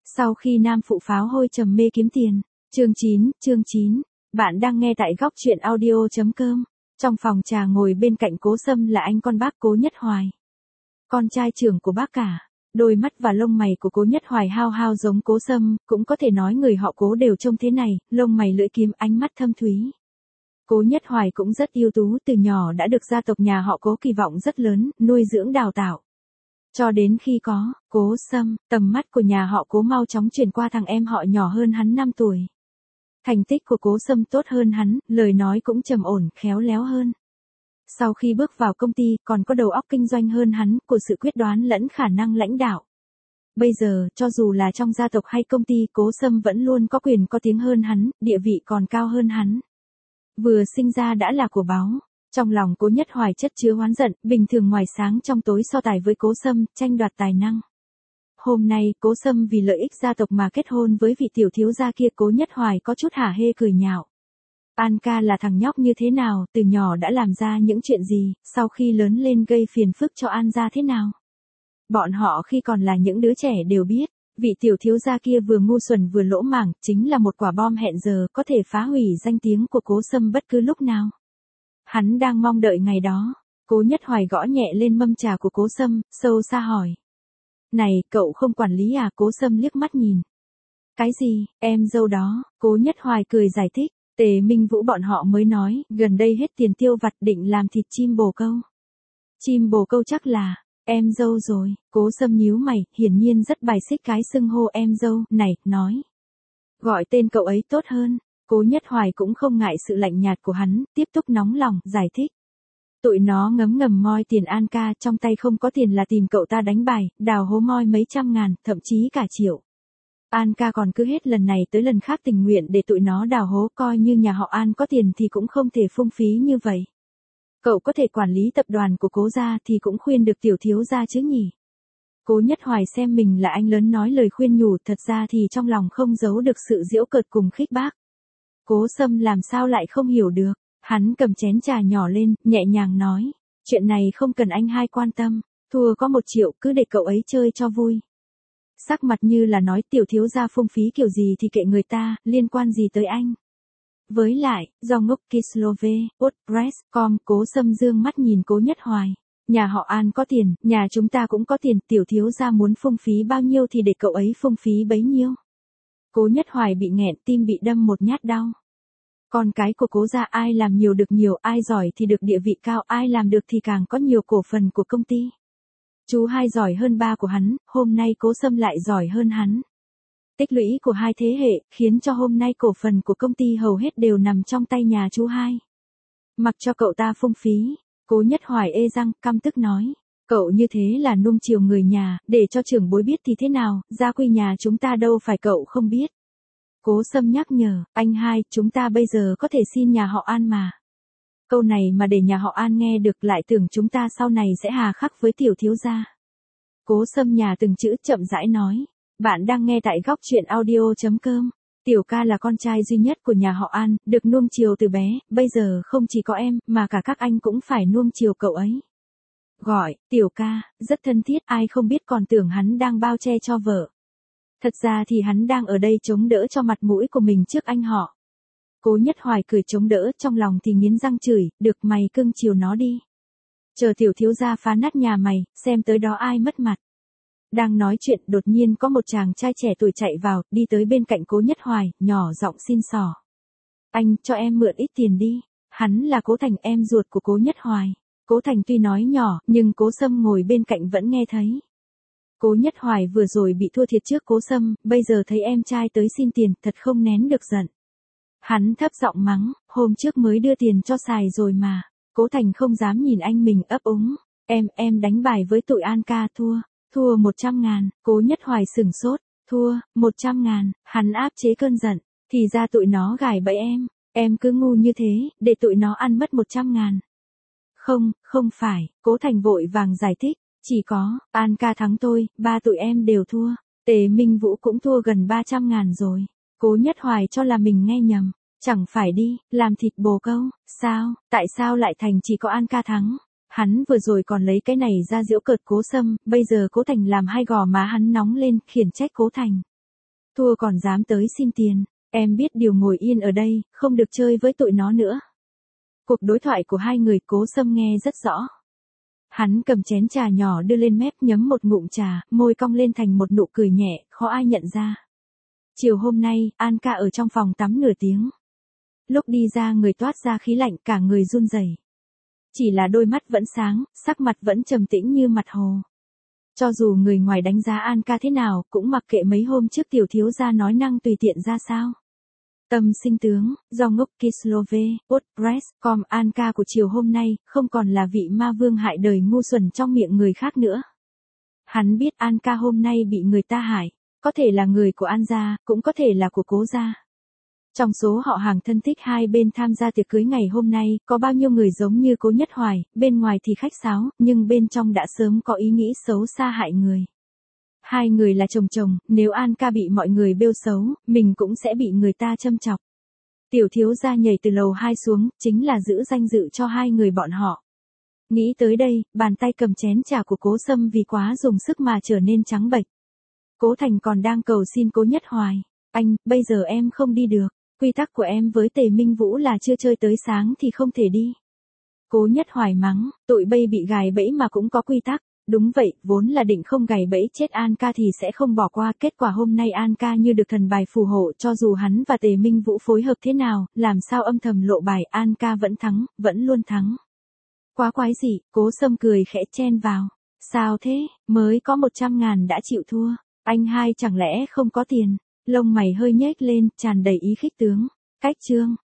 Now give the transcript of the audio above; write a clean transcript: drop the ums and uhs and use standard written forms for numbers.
Sau khi nam phụ pháo hôi trầm mê kiếm tiền. Chương 9. Bạn đang nghe tại góc truyện audio.com. Trong phòng trà ngồi bên cạnh Cố Sâm là anh con bác Cố Nhất Hoài. Con trai trưởng của bác cả. Đôi mắt và lông mày của Cố Nhất Hoài hao hao giống Cố Sâm, cũng có thể nói người họ Cố đều trông thế này, lông mày lưỡi kiếm, ánh mắt thâm thúy. Cố Nhất Hoài cũng rất ưu tú, từ nhỏ đã được gia tộc nhà họ Cố kỳ vọng rất lớn, nuôi dưỡng đào tạo. Cho đến khi có Cố Sâm, tầm mắt của nhà họ Cố mau chóng chuyển qua thằng em họ nhỏ hơn hắn 5 tuổi. Thành tích của Cố Sâm tốt hơn hắn, lời nói cũng trầm ổn, khéo léo hơn. Sau khi bước vào công ty, còn có đầu óc kinh doanh hơn hắn, của sự quyết đoán lẫn khả năng lãnh đạo. Bây giờ, cho dù là trong gia tộc hay công ty, Cố Sâm vẫn luôn có quyền có tiếng hơn hắn, địa vị còn cao hơn hắn. Vừa sinh ra đã là của báu. Trong lòng Cố Nhất Hoài chất chứa oán giận, bình thường ngoài sáng trong tối so tài với Cố Sâm, tranh đoạt tài năng. Hôm nay, Cố Sâm vì lợi ích gia tộc mà kết hôn với vị tiểu thiếu gia kia, Cố Nhất Hoài có chút hả hê cười nhạo. An ca là thằng nhóc như thế nào, từ nhỏ đã làm ra những chuyện gì, sau khi lớn lên gây phiền phức cho An gia thế nào. Bọn họ khi còn là những đứa trẻ đều biết, vị tiểu thiếu gia kia vừa ngu xuẩn vừa lỗ mảng, chính là một quả bom hẹn giờ có thể phá hủy danh tiếng của Cố Sâm bất cứ lúc nào. Hắn đang mong đợi ngày đó. Cố Nhất Hoài gõ nhẹ lên mâm trà của Cố Sâm, sâu xa hỏi. Này, cậu không quản lý à? Cố Sâm liếc mắt nhìn. Cái gì, em dâu đó? Cố Nhất Hoài cười giải thích. Tề Minh Vũ bọn họ mới nói, gần đây hết tiền tiêu vặt định làm thịt chim bồ câu. Chim bồ câu chắc là em dâu rồi. Cố Sâm nhíu mày, hiển nhiên rất bài xích cái xưng hô em dâu này, nói. Gọi tên cậu ấy tốt hơn. Cố Nhất Hoài cũng không ngại sự lạnh nhạt của hắn, tiếp tục nóng lòng, giải thích. Tụi nó ngấm ngầm moi tiền An ca, trong tay không có tiền là tìm cậu ta đánh bài, đào hố moi mấy trăm ngàn, thậm chí cả triệu. An ca còn cứ hết lần này tới lần khác tình nguyện để tụi nó đào hố, coi như nhà họ An có tiền thì cũng không thể phung phí như vậy. Cậu có thể quản lý tập đoàn của Cố gia thì cũng khuyên được tiểu thiếu gia chứ nhỉ. Cố Nhất Hoài xem mình là anh lớn nói lời khuyên nhủ, thật ra thì trong lòng không giấu được sự giễu cợt cùng khích bác. Cố Sâm làm sao lại không hiểu được, hắn cầm chén trà nhỏ lên, nhẹ nhàng nói, chuyện này không cần anh hai quan tâm, thua có 1 triệu cứ để cậu ấy chơi cho vui. Sắc mặt như là nói tiểu thiếu gia phung phí kiểu gì thì kệ người ta, liên quan gì tới anh. Với lại, do ngốc Kislove, WordPress.com, Cố Sâm dương mắt nhìn Cố Nhất Hoài. Nhà họ An có tiền, nhà chúng ta cũng có tiền, tiểu thiếu gia muốn phung phí bao nhiêu thì để cậu ấy phung phí bấy nhiêu. Cố Nhất Hoài bị nghẹn, tim bị đâm một nhát đau. Con cái của Cố gia ai làm nhiều được nhiều, ai giỏi thì được địa vị cao, ai làm được thì càng có nhiều cổ phần của công ty. Chú hai giỏi hơn ba của hắn, hôm nay Cố Sâm lại giỏi hơn hắn. Tích lũy của hai thế hệ, khiến cho hôm nay cổ phần của công ty hầu hết đều nằm trong tay nhà chú hai. Mặc cho cậu ta phung phí, Cố Nhất Hoài ê răng, căm tức nói. Cậu như thế là nuông chiều người nhà, để cho trưởng bối biết thì thế nào, gia quy nhà chúng ta đâu phải cậu không biết. Cố Sâm nhắc nhở, anh hai, chúng ta bây giờ có thể xin nhà họ An mà. Câu này mà để nhà họ An nghe được lại tưởng chúng ta sau này sẽ hà khắc với tiểu thiếu gia. Cố Sâm nhà từng chữ chậm rãi nói. Bạn đang nghe tại góc truyện audio.com. Tiểu ca là con trai duy nhất của nhà họ An, được nuông chiều từ bé, bây giờ không chỉ có em, mà cả các anh cũng phải nuông chiều cậu ấy. Gọi, tiểu ca, rất thân thiết, ai không biết còn tưởng hắn đang bao che cho vợ. Thật ra thì hắn đang ở đây chống đỡ cho mặt mũi của mình trước anh họ. Cố Nhất Hoài cười chống đỡ, trong lòng thì nghiến răng chửi, được mày cưng chiều nó đi. Chờ tiểu thiếu gia phá nát nhà mày, xem tới đó ai mất mặt. Đang nói chuyện, đột nhiên có một chàng trai trẻ tuổi chạy vào, đi tới bên cạnh Cố Nhất Hoài, nhỏ giọng xin xỏ. Anh, cho em mượn ít tiền đi. Hắn là Cố Thành, em ruột của Cố Nhất Hoài. Cố Thành tuy nói nhỏ, nhưng Cố Sâm ngồi bên cạnh vẫn nghe thấy. Cố Nhất Hoài vừa rồi bị thua thiệt trước Cố Sâm, bây giờ thấy em trai tới xin tiền, thật không nén được giận. Hắn thấp giọng mắng, hôm trước mới đưa tiền cho xài rồi mà. Cố Thành không dám nhìn anh mình ấp úng. Em đánh bài với tụi An ca thua 100 ngàn. Cố Nhất Hoài sửng sốt, thua 100 ngàn, hắn áp chế cơn giận, thì ra tụi nó gài bẫy em cứ ngu như thế, để tụi nó ăn mất 100 ngàn. Không phải, Cố Thành vội vàng giải thích, chỉ có, An ca thắng tôi, ba tụi em đều thua, Tề Minh Vũ cũng thua gần 300 ngàn rồi. Cố Nhất Hoài cho là mình nghe nhầm, chẳng phải đi, làm thịt bồ câu, sao, tại sao lại thành chỉ có An ca thắng. Hắn vừa rồi còn lấy cái này ra giễu cợt Cố Sâm, bây giờ Cố Thành làm hai gò má hắn nóng lên, khiển trách Cố Thành. Thua còn dám tới xin tiền, em biết điều ngồi yên ở đây, không được chơi với tụi nó nữa. Cuộc đối thoại của hai người Cố Sâm nghe rất rõ. Hắn cầm chén trà nhỏ đưa lên mép nhấm một ngụm trà, môi cong lên thành một nụ cười nhẹ, khó ai nhận ra. Chiều hôm nay, An ca ở trong phòng tắm nửa tiếng. Lúc đi ra người toát ra khí lạnh, cả người run rẩy. Chỉ là đôi mắt vẫn sáng, sắc mặt vẫn trầm tĩnh như mặt hồ. Cho dù người ngoài đánh giá An ca thế nào, cũng mặc kệ mấy hôm trước tiểu thiếu gia nói năng tùy tiện ra sao. Tâm sinh tướng, do ngốc Kislove, Podpress.com An ca của chiều hôm nay, không còn là vị ma vương hại đời ngu xuẩn trong miệng người khác nữa. Hắn biết An ca hôm nay bị người ta hại, có thể là người của An gia, cũng có thể là của Cố gia. Trong số họ hàng thân thích hai bên tham gia tiệc cưới ngày hôm nay, có bao nhiêu người giống như Cố Nhất Hoài, bên ngoài thì khách sáo, nhưng bên trong đã sớm có ý nghĩ xấu xa hại người. Hai người là chồng chồng, nếu An ca bị mọi người bêu xấu, mình cũng sẽ bị người ta châm chọc. Tiểu thiếu gia nhảy từ lầu 2 xuống, chính là giữ danh dự cho hai người bọn họ. Nghĩ tới đây, bàn tay cầm chén trà của Cố Sâm vì quá dùng sức mà trở nên trắng bệch. Cố Thành còn đang cầu xin Cố Nhất Hoài. Anh, bây giờ em không đi được. Quy tắc của em với Tề Minh Vũ là chưa chơi tới sáng thì không thể đi. Cố Nhất Hoài mắng, tụi bay bị gài bẫy mà cũng có quy tắc. Đúng vậy, vốn là định không gài bẫy chết An ca thì sẽ không bỏ qua. Kết quả hôm nay An ca như được thần bài phù hộ, cho dù hắn và Tề Minh Vũ phối hợp thế nào, làm sao âm thầm lộ bài, An ca vẫn thắng, vẫn luôn thắng. Quá quái gì, Cố Sâm cười khẽ chen vào. Sao thế, mới có 100.000 đã chịu thua, anh hai chẳng lẽ không có tiền? Lông mày hơi nhếch lên, tràn đầy ý khích tướng. Cách chương.